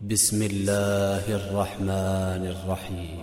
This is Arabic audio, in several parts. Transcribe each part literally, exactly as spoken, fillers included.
بسم الله الرحمن الرحيم.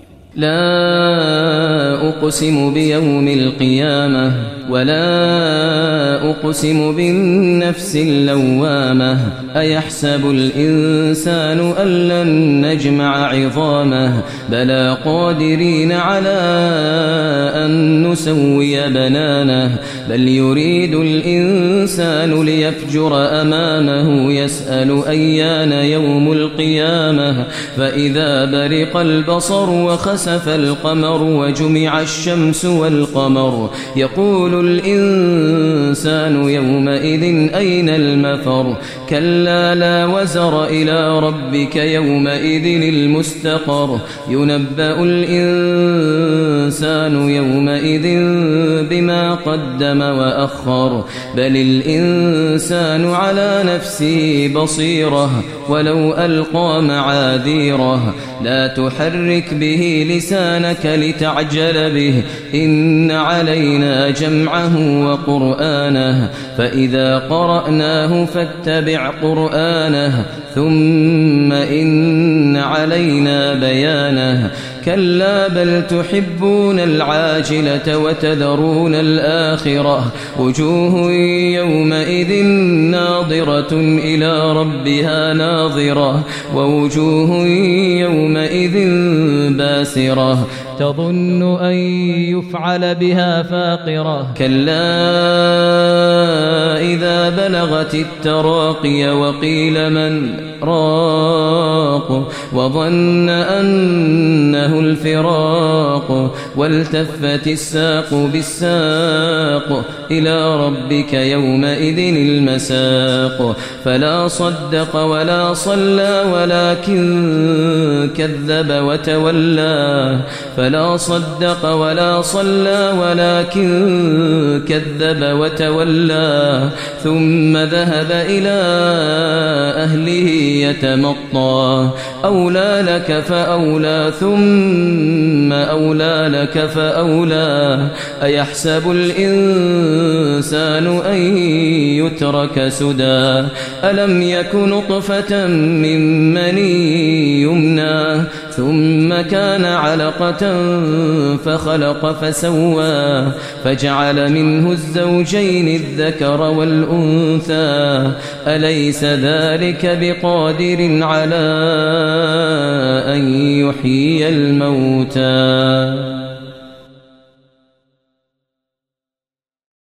لا أقسم بيوم القيامة ولا أقسم بالنفس اللوامة أيحسب الإنسان أن لن نجمع عظامه بلى قادرين على أن نسوي بنانه بل يريد الإنسان ليفجر أمامه يسأل أيان يوم القيامة فإذا برق البصر وخسف القمر وجمع الشمس والقمر يقول الإنسان يومئذ أين المفر كلا لا وزر إلى ربك يومئذ المستقر ينبأ الإنسان يومئذ بما قدم وأخر بل الإنسان على نفسه بصيرة ولو ألقى معاذيره لا تحرك به لسانك لتعجل به إن علينا جمعه وقرآنه فإذا قرأناه فاتبع قرآنه ثم إن علينا بيانه كلا بل تحبون العاجلة وتذرون الآخرة وجوه يومئذ ناظرة إلى ربها ناظرة ووجوه يومئذ باسرة تظن أن يفعل بها فاقرة كلا إذا بلغت التراقي وقيل من راق وظن أنه الفراق والتفت الساق بالساق إلى ربك يومئذ المساق فلا صدق ولا صلى ولكن كذب وتولى فلا صدق ولا صلى ولكن كذب وتولى ثم ذهب إلى أهله يتمطى أولى لك فأولى ثم أولى لك فأولى أيحسب الإنسان أن يترك سدى ألم يك نطفة من مني يمنى ثم كان علقة فخلق فسوى فجعل منه الزوجين الذكر والأنثى أليس ذلك بقادر على أن يحيي الموتى